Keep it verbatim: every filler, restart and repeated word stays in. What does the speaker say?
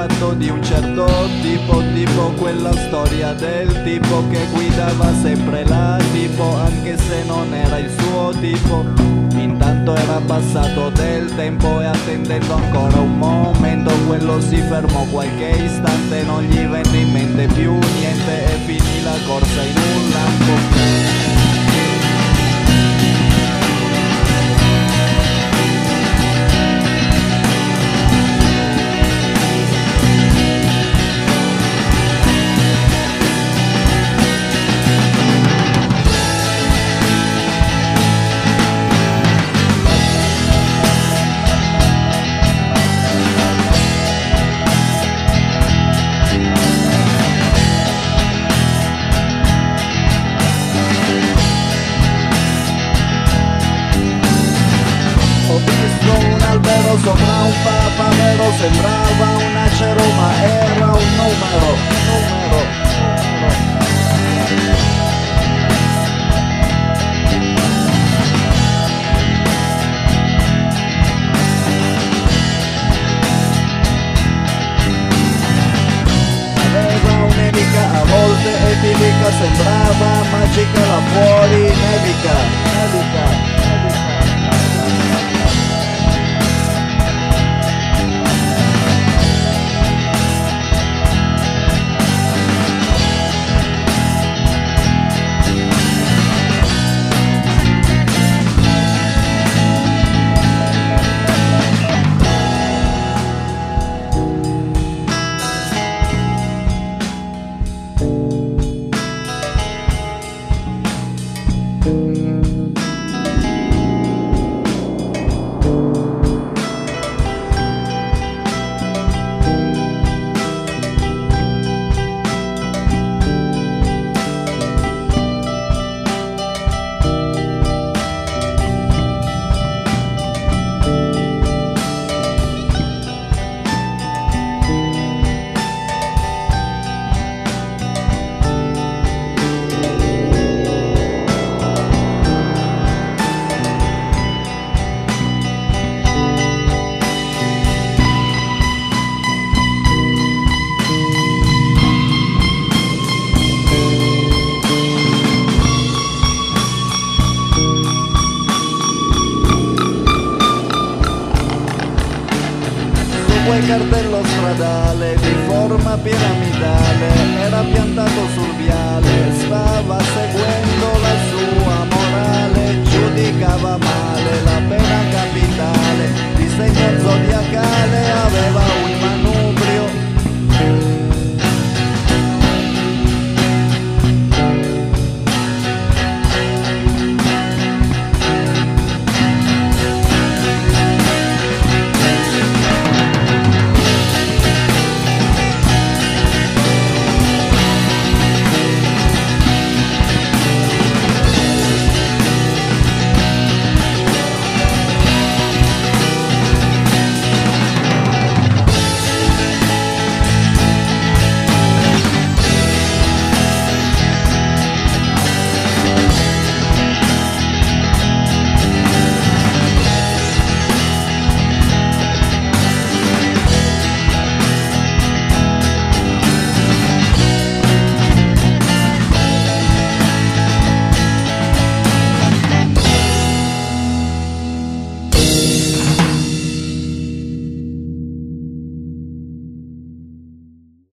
ritratto di un certo tipo, tipo quella storia del tipo che guidava sempre la tipo, anche se non era il suo tipo. Intanto era passato del tempo e attendendo ancora un momento, quello si fermò qualche istante, non gli venne in mente più niente e finì la corsa in un lampo. Sopra un papavero sembrava un acero ma era un numero, numero, numero. Aveva un'elica a volte etilica, sembrava magica, là fuori nevica, nevica, nevica. Quel cartello stradale di forma piramidale era piantato sul viale, stava seguendo la sua morale, giudicava male la pena capitale, disegno zodiacale, aveva un manubrio